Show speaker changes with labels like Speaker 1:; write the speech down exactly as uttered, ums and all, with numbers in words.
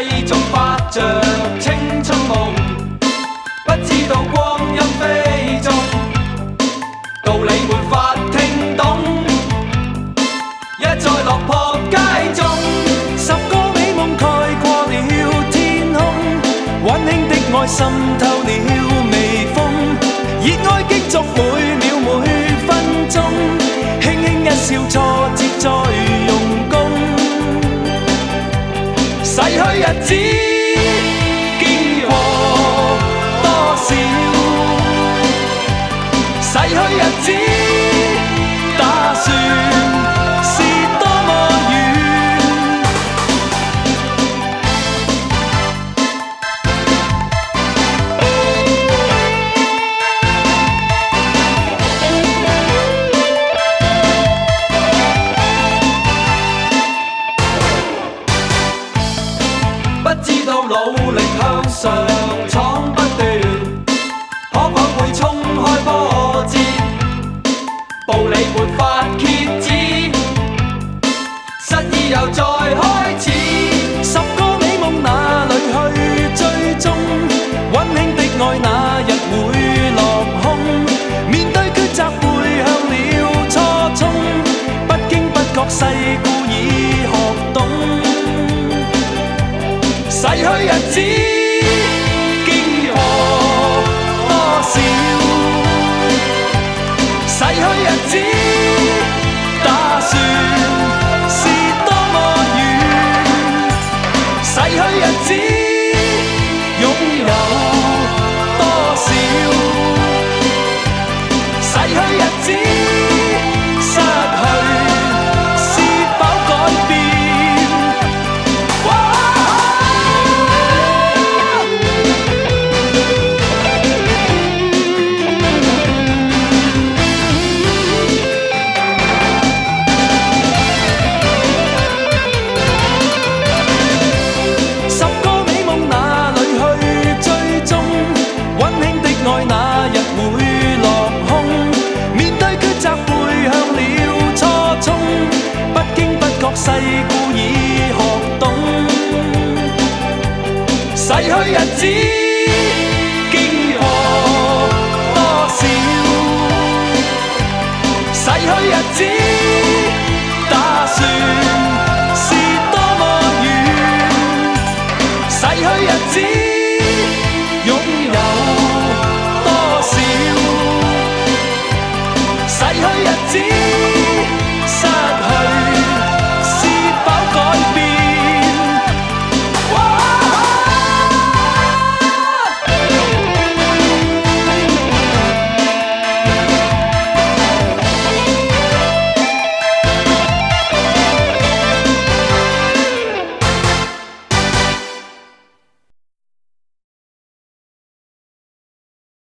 Speaker 1: 繼續發着青春夢，不知道光陰飛縱，道理沒法聽懂，一再落魄街中，
Speaker 2: 十個美夢蓋過了天空，溫馨的愛滲透了微風，熱愛競逐每秒每分鐘，輕輕一笑挫折再用功，逝去日子經過多少，逝去日子打算是多麼遠。
Speaker 1: 不知道努力向上闖不斷，可否會衝開波折，步履沒法遏止，失意又再開始。
Speaker 2: 十個美夢哪裏去追蹤？溫馨的愛那日會落空？面對抉擇背向了初衷，不經不覺世故已學懂，逝去日子經過多少，逝去日子打算是多麼遠，逝去日子擁有多少，逝去日子失去是否改變？十個美夢哪裏去追蹤？溫馨的愛那日會落空？面對抉擇背向了初衷，不經不覺世故已學懂，逝去日子